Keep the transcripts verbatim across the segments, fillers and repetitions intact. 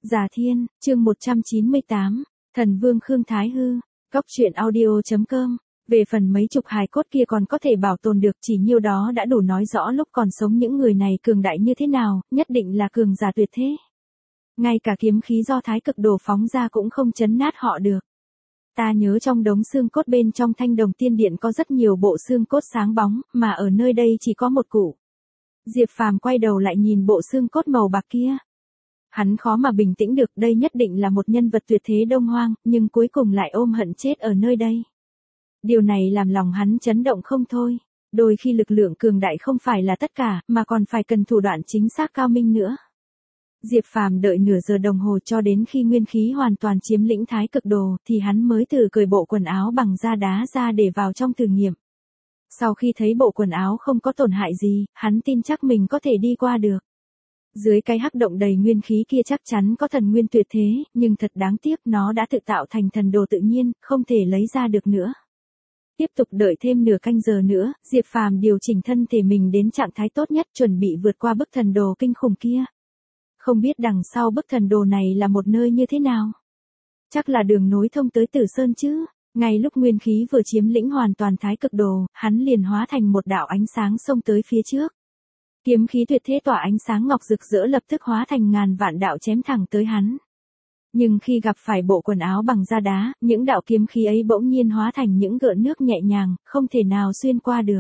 Già Thiên, chương một trăm chín mươi tám, Thần Vương Khương Thái Hư, Cóc truyện audio.com. Về phần mấy chục hài cốt kia còn có thể bảo tồn được, chỉ nhiêu đó đã đủ nói rõ lúc còn sống những người này cường đại như thế nào, nhất định là cường giả tuyệt thế. Ngay cả kiếm khí do Thái Cực Đồ phóng ra cũng không chấn nát họ được. Ta nhớ trong đống xương cốt bên trong Thanh Đồng Tiên Điện có rất nhiều bộ xương cốt sáng bóng, mà ở nơi đây chỉ có một cụ. Diệp Phàm quay đầu lại nhìn bộ xương cốt màu bạc kia. Hắn khó mà bình tĩnh được, đây nhất định là một nhân vật tuyệt thế Đông Hoang, nhưng cuối cùng lại ôm hận chết ở nơi đây. Điều này làm lòng hắn chấn động không thôi. Đôi khi lực lượng cường đại không phải là tất cả, mà còn phải cần thủ đoạn chính xác cao minh nữa. Diệp Phàm đợi nửa giờ đồng hồ cho đến khi nguyên khí hoàn toàn chiếm lĩnh Thái Cực Đồ, thì hắn mới từ cởi bộ quần áo bằng da đá ra để vào trong thử nghiệm. Sau khi thấy bộ quần áo không có tổn hại gì, hắn tin chắc mình có thể đi qua được. Dưới cái hắc động đầy nguyên khí kia chắc chắn có thần nguyên tuyệt thế, nhưng thật đáng tiếc nó đã tự tạo thành thần đồ tự nhiên, không thể lấy ra được nữa. Tiếp tục đợi thêm nửa canh giờ nữa, Diệp Phàm điều chỉnh thân thể mình đến trạng thái tốt nhất, chuẩn bị vượt qua bức thần đồ kinh khủng kia. Không biết đằng sau bức thần đồ này là một nơi như thế nào? Chắc là đường nối thông tới Tử Sơn chứ. Ngay lúc nguyên khí vừa chiếm lĩnh hoàn toàn Thái Cực Đồ, hắn liền hóa thành một đạo ánh sáng xông tới phía trước. Kiếm khí tuyệt thế tỏa ánh sáng ngọc rực rỡ lập tức hóa thành ngàn vạn đạo chém thẳng tới hắn. Nhưng khi gặp phải bộ quần áo bằng da đá, những đạo kiếm khí ấy bỗng nhiên hóa thành những gợn nước nhẹ nhàng, không thể nào xuyên qua được.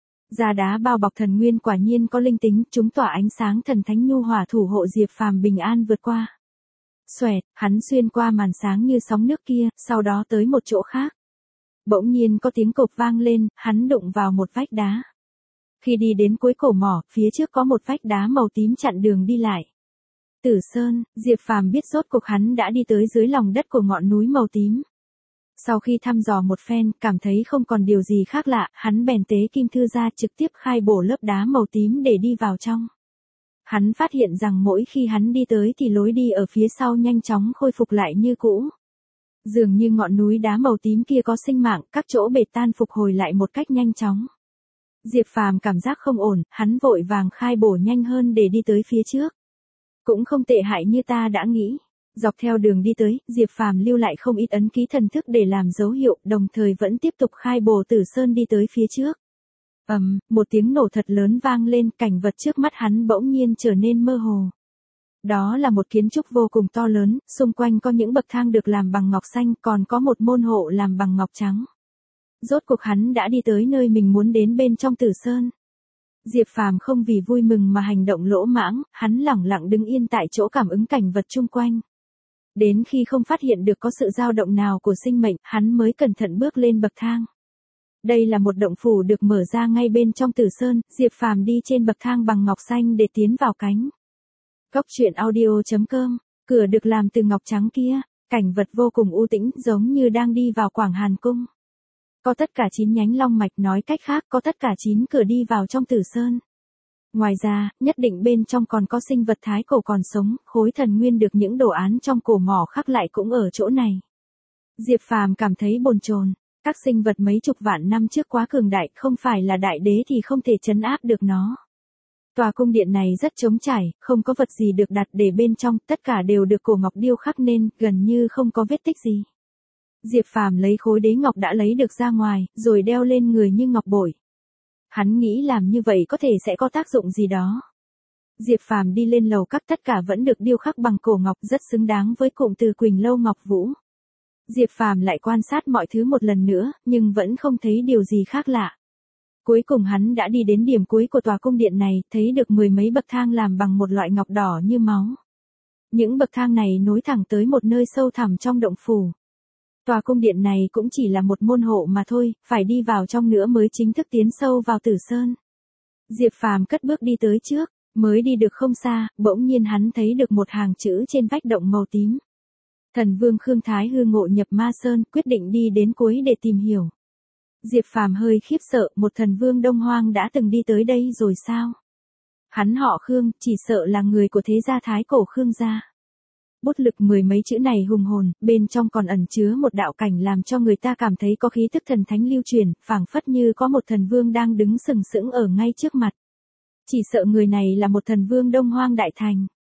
Da đá bao bọc thần nguyên quả nhiên có linh tính, chúng tỏa ánh sáng thần thánh nhu hòa thủ hộ Diệp Phàm bình an vượt qua. Xoẹt, hắn xuyên qua màn sáng như sóng nước kia, sau đó tới một chỗ khác. Bỗng nhiên có tiếng cộp vang lên, hắn đụng vào một vách đá. Khi đi đến cuối cổ mỏ, phía trước có một vách đá màu tím chặn đường đi lại. Tử Sơn, Diệp Phàm biết rốt cuộc hắn đã đi tới dưới lòng đất của ngọn núi màu tím. Sau khi thăm dò một phen, cảm thấy không còn điều gì khác lạ, hắn bèn tế kim thư ra trực tiếp khai bổ lớp đá màu tím để đi vào trong. Hắn phát hiện rằng mỗi khi hắn đi tới thì lối đi ở phía sau nhanh chóng khôi phục lại như cũ. Dường như ngọn núi đá màu tím kia có sinh mạng, các chỗ bệt tan phục hồi lại một cách nhanh chóng. Diệp Phàm cảm giác không ổn, hắn vội vàng khai bổ nhanh hơn để đi tới phía trước. Cũng không tệ hại như ta đã nghĩ. Dọc theo đường đi tới, Diệp Phàm lưu lại không ít ấn ký thần thức để làm dấu hiệu, đồng thời vẫn tiếp tục khai bổ Tử Sơn đi tới phía trước. Ầm, um, một tiếng nổ thật lớn vang lên, cảnh vật trước mắt hắn bỗng nhiên trở nên mơ hồ. Đó là một kiến trúc vô cùng to lớn, xung quanh có những bậc thang được làm bằng ngọc xanh, còn có một môn hộ làm bằng ngọc trắng. Rốt cuộc hắn đã đi tới nơi mình muốn đến bên trong Tử Sơn. Diệp Phàm không vì vui mừng mà hành động lỗ mãng, hắn lẳng lặng đứng yên tại chỗ cảm ứng cảnh vật chung quanh. Đến khi không phát hiện được có sự dao động nào của sinh mệnh, hắn mới cẩn thận bước lên bậc thang. Đây là một động phủ được mở ra ngay bên trong Tử Sơn, Diệp Phàm đi trên bậc thang bằng ngọc xanh để tiến vào cánh. Cóc truyện audio.com, cửa được làm từ ngọc trắng kia, cảnh vật vô cùng u tĩnh giống như đang đi vào Quảng Hàn Cung. Có tất cả chín nhánh long mạch, nói cách khác có tất cả chín cửa đi vào trong Tử Sơn. Ngoài ra, nhất định bên trong còn có sinh vật thái cổ còn sống, khối thần nguyên được những đồ án trong cổ mỏ khắc lại cũng ở chỗ này. Diệp Phàm cảm thấy bồn chồn, các sinh vật mấy chục vạn năm trước quá cường đại, không phải là đại đế thì không thể trấn áp được nó. Tòa cung điện này rất trống trải, không có vật gì được đặt để bên trong, tất cả đều được cổ ngọc điêu khắc nên, gần như không có vết tích gì. Diệp Phàm lấy khối đế ngọc đã lấy được ra ngoài, rồi đeo lên người như ngọc bội. Hắn nghĩ làm như vậy có thể sẽ có tác dụng gì đó. Diệp Phàm đi lên lầu các, tất cả vẫn được điêu khắc bằng cổ ngọc, rất xứng đáng với cụm từ Quỳnh Lâu Ngọc Vũ. Diệp Phàm lại quan sát mọi thứ một lần nữa, nhưng vẫn không thấy điều gì khác lạ. Cuối cùng hắn đã đi đến điểm cuối của tòa cung điện này, thấy được mười mấy bậc thang làm bằng một loại ngọc đỏ như máu. Những bậc thang này nối thẳng tới một nơi sâu thẳm trong động phủ. Tòa cung điện này cũng chỉ là một môn hộ mà thôi, phải đi vào trong nữa mới chính thức tiến sâu vào Tử Sơn. Diệp Phàm cất bước đi tới trước, mới đi được không xa, bỗng nhiên hắn thấy được một hàng chữ trên vách động màu tím. Thần Vương Khương Thái Hư ngộ nhập Ma Sơn, quyết định đi đến cuối để tìm hiểu. Diệp Phàm hơi khiếp sợ, một thần vương Đông Hoang đã từng đi tới đây rồi sao? Hắn họ Khương, chỉ sợ là người của thế gia thái cổ Khương gia. Bút lực mười mấy chữ này hùng hồn, bên trong còn ẩn chứa một đạo cảnh làm cho người ta cảm thấy có khí tức thần thánh lưu truyền, phảng phất như có một thần vương đang đứng sừng sững ở ngay trước mặt. Chỉ sợ người này là một thần vương Đông Hoang đại thành.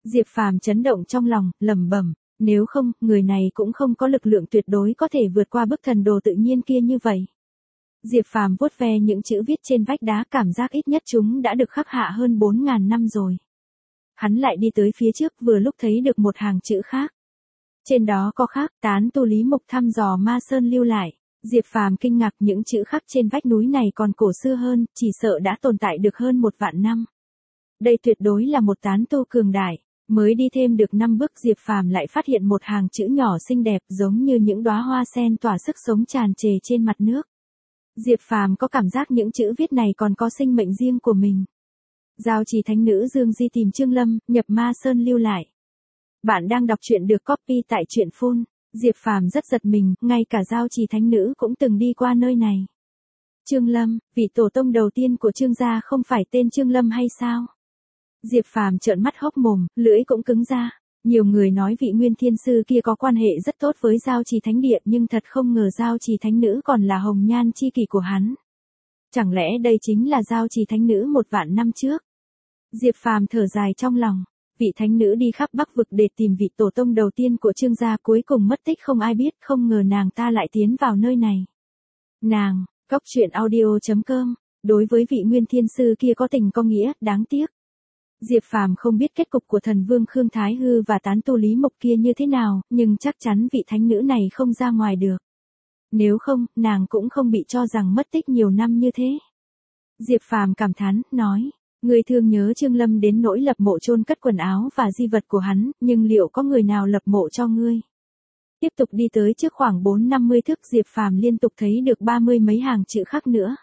Diệp Phàm chấn động trong lòng, lẩm bẩm, nếu không, người này cũng không có lực lượng tuyệt đối có thể vượt qua bức thần đồ tự nhiên kia như vậy. Diệp Phàm vuốt ve những chữ viết trên vách đá, cảm giác ít nhất chúng đã được khắc hạ hơn bốn ngàn năm rồi. Hắn lại đi tới phía trước, vừa lúc thấy được một hàng chữ khác. Trên đó có khắc tán tu Lý Mục thăm dò Ma Sơn lưu lại. Diệp Phàm kinh ngạc, những chữ khắc trên vách núi này còn cổ xưa hơn, chỉ sợ đã tồn tại được hơn một vạn năm. Đây tuyệt đối là một tán tu cường đại. Mới đi thêm được năm bước, Diệp Phàm lại phát hiện một hàng chữ nhỏ xinh đẹp giống như những đóa hoa sen tỏa sức sống tràn trề trên mặt nước. Diệp Phàm có cảm giác những chữ viết này còn có sinh mệnh riêng của mình. Giao trì thánh nữ Dương Di tìm Trương Lâm, nhập Ma Sơn lưu lại. Bạn đang đọc truyện được copy tại truyện phun. Diệp Phàm rất giật mình, ngay cả giao trì thánh nữ cũng từng đi qua nơi này. Trương Lâm, vị tổ tông đầu tiên của Trương gia không phải tên Trương Lâm hay sao? Diệp Phàm trợn mắt hốc mồm, lưỡi cũng cứng ra. Nhiều người nói vị Nguyên Thiên Sư kia có quan hệ rất tốt với Giao Trì Thánh Địa, nhưng thật không ngờ Giao Trì Thánh Nữ còn là hồng nhan chi kỷ của hắn. Chẳng lẽ đây chính là Giao Trì Thánh Nữ một vạn năm trước? Diệp Phàm thở dài trong lòng. Vị thánh nữ đi khắp Bắc vực để tìm vị tổ tông đầu tiên của Trương gia, cuối cùng mất tích không ai biết, không ngờ nàng ta lại tiến vào nơi này. Nàng, Cốc Truyện Audio chấm com, đối với vị Nguyên Thiên Sư kia có tình có nghĩa, đáng tiếc. Diệp Phàm không biết kết cục của thần vương Khương Thái Hư và tán tu Lý Mộc kia như thế nào, nhưng chắc chắn vị thánh nữ này không ra ngoài được. Nếu không, nàng cũng không bị cho rằng mất tích nhiều năm như thế. Diệp Phàm cảm thán, nói, người thương nhớ Trương Lâm đến nỗi lập mộ chôn cất quần áo và di vật của hắn, nhưng liệu có người nào lập mộ cho ngươi? Tiếp tục đi tới trước khoảng bốn năm mươi thước, Diệp Phàm liên tục thấy được ba mươi mấy hàng chữ khác nữa.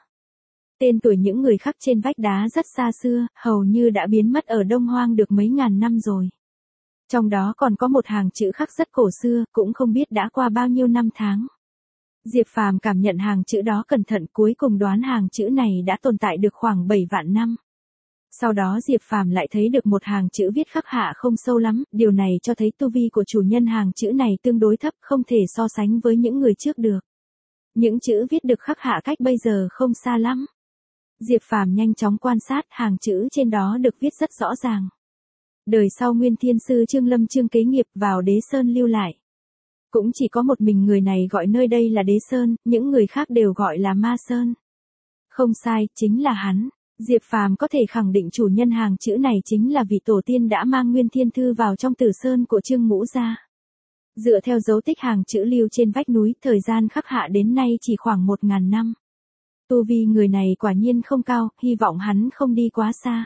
Tên tuổi những người khắc trên vách đá rất xa xưa, hầu như đã biến mất ở Đông Hoang được mấy ngàn năm rồi. Trong đó còn có một hàng chữ khắc rất cổ xưa, cũng không biết đã qua bao nhiêu năm tháng. Diệp Phàm cảm nhận hàng chữ đó cẩn thận, cuối cùng đoán hàng chữ này đã tồn tại được khoảng bảy vạn năm. Sau đó Diệp Phàm lại thấy được một hàng chữ viết khắc hạ không sâu lắm, điều này cho thấy tu vi của chủ nhân hàng chữ này tương đối thấp, không thể so sánh với những người trước được. Những chữ viết được khắc hạ cách bây giờ không xa lắm. Diệp Phàm nhanh chóng quan sát, hàng chữ trên đó được viết rất rõ ràng. Đời sau Nguyên Thiên Sư Trương Lâm Trương Kế Nghiệp vào Đế Sơn lưu lại. Cũng chỉ có một mình người này gọi nơi đây là Đế Sơn, những người khác đều gọi là Ma Sơn. Không sai, chính là hắn. Diệp Phàm có thể khẳng định chủ nhân hàng chữ này chính là vị tổ tiên đã mang Nguyên Thiên Thư vào trong Tử Sơn của Trương Ngũ gia. Dựa theo dấu tích hàng chữ lưu trên vách núi, thời gian khắc hạ đến nay chỉ khoảng một ngàn năm. Tu vi người này quả nhiên không cao, hy vọng hắn không đi quá xa.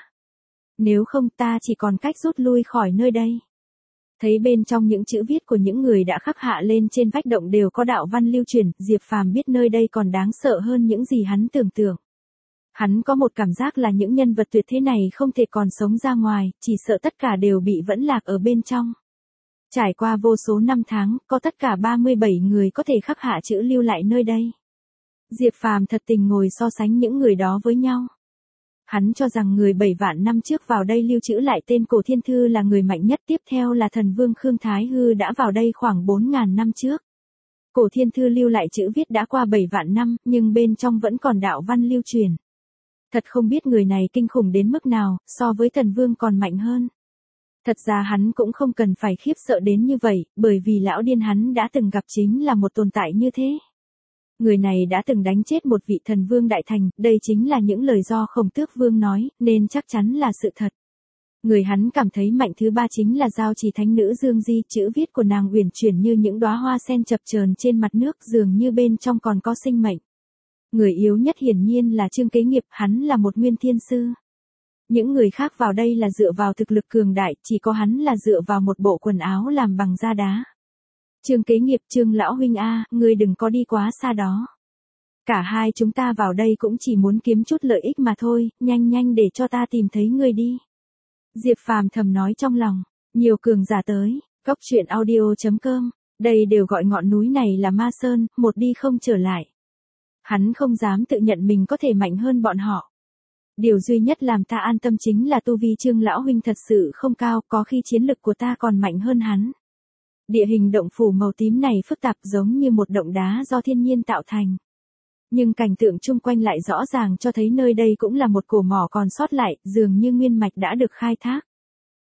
Nếu không ta chỉ còn cách rút lui khỏi nơi đây. Thấy bên trong những chữ viết của những người đã khắc hạ lên trên vách động đều có đạo văn lưu truyền, Diệp Phàm biết nơi đây còn đáng sợ hơn những gì hắn tưởng tượng. Hắn có một cảm giác là những nhân vật tuyệt thế này không thể còn sống ra ngoài, chỉ sợ tất cả đều bị vẫn lạc ở bên trong. Trải qua vô số năm tháng, có tất cả ba mươi bảy người có thể khắc hạ chữ lưu lại nơi đây. Diệp Phàm thật tình ngồi so sánh những người đó với nhau. Hắn cho rằng người bảy vạn năm trước vào đây lưu trữ lại tên Cổ Thiên Thư là người mạnh nhất, tiếp theo là thần vương Khương Thái Hư đã vào đây khoảng bốn ngàn năm trước. Cổ Thiên Thư lưu lại chữ viết đã qua bảy vạn năm, nhưng bên trong vẫn còn đạo văn lưu truyền. Thật không biết người này kinh khủng đến mức nào, so với thần vương còn mạnh hơn. Thật ra hắn cũng không cần phải khiếp sợ đến như vậy, bởi vì lão điên hắn đã từng gặp chính là một tồn tại như thế. Người này đã từng đánh chết một vị thần vương đại thành, đây chính là những lời do Khổng Tước Vương nói, nên chắc chắn là sự thật. Người hắn cảm thấy mạnh thứ ba chính là Giao Trì Thánh Nữ Dương Di, chữ viết của nàng uyển chuyển như những đóa hoa sen chập chờn trên mặt nước, dường như bên trong còn có sinh mệnh. Người yếu nhất hiển nhiên là Trương Kế Nghiệp, hắn là một Nguyên Thiên Sư. Những người khác vào đây là dựa vào thực lực cường đại, chỉ có hắn là dựa vào một bộ quần áo làm bằng da đá. Trương Kế Nghiệp, Trương lão huynh a, ngươi đừng có đi quá xa đó. Cả hai chúng ta vào đây cũng chỉ muốn kiếm chút lợi ích mà thôi, nhanh nhanh để cho ta tìm thấy ngươi đi. Diệp Phàm thầm nói trong lòng, nhiều cường giả tới, Cốc Truyện Audio chấm com, đây đều gọi ngọn núi này là Ma Sơn, một đi không trở lại. Hắn không dám tự nhận mình có thể mạnh hơn bọn họ. Điều duy nhất làm ta an tâm chính là tu vi Trương lão huynh thật sự không cao, có khi chiến lực của ta còn mạnh hơn hắn. Địa hình động phủ màu tím này phức tạp giống như một động đá do thiên nhiên tạo thành. Nhưng cảnh tượng chung quanh lại rõ ràng cho thấy nơi đây cũng là một cổ mỏ còn sót lại, dường như nguyên mạch đã được khai thác.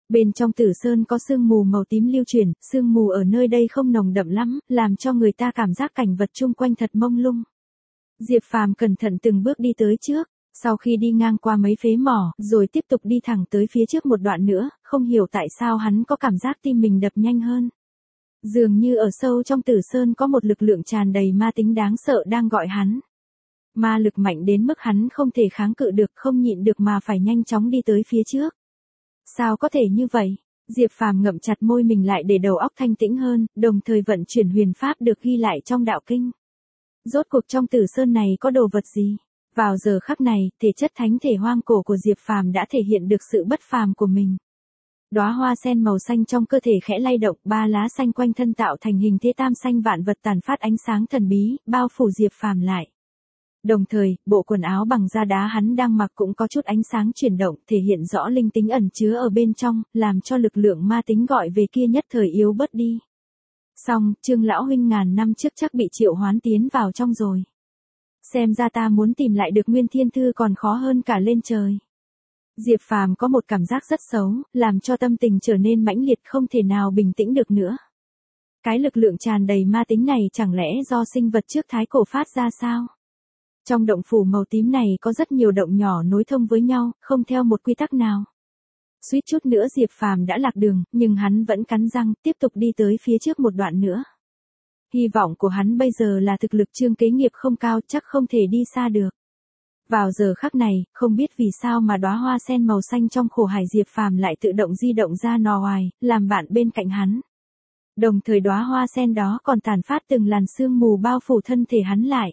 Bên trong Tử Sơn có sương mù màu tím lưu chuyển, sương mù ở nơi đây không nồng đậm lắm, làm cho người ta cảm giác cảnh vật chung quanh thật mông lung. Diệp Phàm cẩn thận từng bước đi tới trước, sau khi đi ngang qua mấy phế mỏ, rồi tiếp tục đi thẳng tới phía trước một đoạn nữa, không hiểu tại sao hắn có cảm giác tim mình đập nhanh hơn. Dường như ở sâu trong Tử Sơn có một lực lượng tràn đầy ma tính đáng sợ đang gọi hắn. Ma lực mạnh đến mức hắn không thể kháng cự được, không nhịn được mà phải nhanh chóng đi tới phía trước. Sao có thể như vậy? Diệp Phàm ngậm chặt môi mình lại để đầu óc thanh tĩnh hơn, đồng thời vận chuyển huyền pháp được ghi lại trong đạo kinh. Rốt cuộc trong Tử Sơn này có đồ vật gì? Vào giờ khắc này, thể chất thánh thể hoang cổ của Diệp Phàm đã thể hiện được sự bất phàm của mình. Đóa hoa sen màu xanh trong cơ thể khẽ lay động, ba lá xanh quanh thân tạo thành hình thế tam xanh vạn vật tàn phát ánh sáng thần bí, bao phủ Diệp Phàm lại. Đồng thời, bộ quần áo bằng da đá hắn đang mặc cũng có chút ánh sáng chuyển động, thể hiện rõ linh tính ẩn chứa ở bên trong, làm cho lực lượng ma tính gọi về kia nhất thời yếu bớt đi. Xong, Trương lão huynh ngàn năm trước chắc bị triệu hoán tiến vào trong rồi. Xem ra ta muốn tìm lại được Nguyên Thiên Thư còn khó hơn cả lên trời. Diệp Phàm có một cảm giác rất xấu, làm cho tâm tình trở nên mãnh liệt không thể nào bình tĩnh được nữa. Cái lực lượng tràn đầy ma tính này chẳng lẽ do sinh vật trước thái cổ phát ra sao? Trong động phủ màu tím này có rất nhiều động nhỏ nối thông với nhau, không theo một quy tắc nào. Suýt chút nữa Diệp Phàm đã lạc đường, nhưng hắn vẫn cắn răng, tiếp tục đi tới phía trước một đoạn nữa. Hy vọng của hắn bây giờ là thực lực Trương Kế Nghiệp không cao, chắc không thể đi xa được. Vào giờ khắc này, không biết vì sao mà đóa hoa sen màu xanh trong khổ hải Diệp Phàm lại tự động di động ra nò hoài, làm bạn bên cạnh hắn. Đồng thời đóa hoa sen đó còn tàn phát từng làn sương mù bao phủ thân thể hắn lại.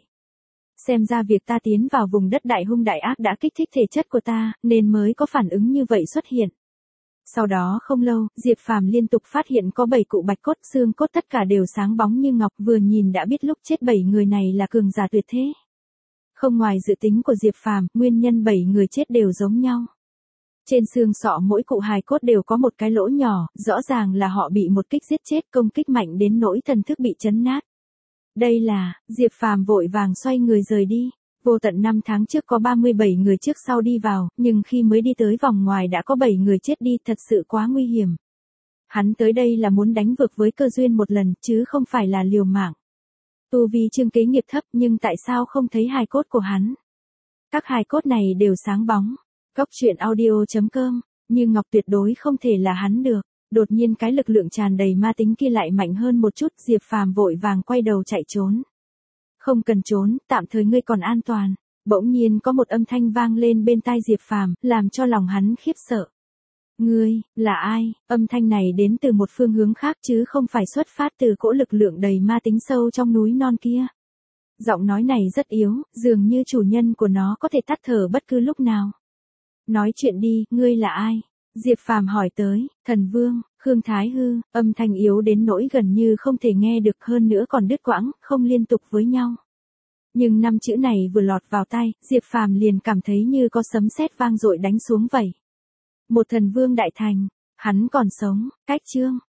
Xem ra việc ta tiến vào vùng đất đại hung đại ác đã kích thích thể chất của ta, nên mới có phản ứng như vậy xuất hiện. Sau đó không lâu, Diệp Phàm liên tục phát hiện có bảy cụ bạch cốt, xương cốt tất cả đều sáng bóng như ngọc, vừa nhìn đã biết lúc chết bảy người này là cường giả tuyệt thế. Không ngoài dự tính của Diệp Phàm, nguyên nhân bảy người chết đều giống nhau. Trên xương sọ mỗi cụ hài cốt đều có một cái lỗ nhỏ, rõ ràng là họ bị một kích giết chết, công kích mạnh đến nỗi thần thức bị chấn nát. Đây là, Diệp Phàm vội vàng xoay người rời đi. Vô tận năm tháng trước có ba mươi bảy người trước sau đi vào, nhưng khi mới đi tới vòng ngoài đã có bảy người chết đi, thật sự quá nguy hiểm. Hắn tới đây là muốn đánh vực với cơ duyên một lần, chứ không phải là liều mạng. Tu vi Trương Kế Nghiệp thấp, nhưng tại sao không thấy hài cốt của hắn? Các hài cốt này đều sáng bóng. Góc truyện audio chấm com, như ngọc tuyệt đối không thể là hắn được. Đột nhiên cái lực lượng tràn đầy ma tính kia lại mạnh hơn một chút, Diệp Phàm vội vàng quay đầu chạy trốn. Không cần trốn, tạm thời ngươi còn an toàn. Bỗng nhiên có một âm thanh vang lên bên tai Diệp Phàm, làm cho lòng hắn khiếp sợ. Ngươi, là ai? Âm thanh này đến từ một phương hướng khác chứ không phải xuất phát từ cỗ lực lượng đầy ma tính sâu trong núi non kia. Giọng nói này rất yếu, dường như chủ nhân của nó có thể tắt thở bất cứ lúc nào. Nói chuyện đi, ngươi là ai? Diệp Phàm hỏi tới. Thần Vương, Khương Thái Hư. Âm thanh yếu đến nỗi gần như không thể nghe được, hơn nữa còn đứt quãng, không liên tục với nhau. Nhưng năm chữ này vừa lọt vào tai, Diệp Phàm liền cảm thấy như có sấm sét vang dội đánh xuống vậy. Một thần vương đại thành, hắn còn sống, cách Trương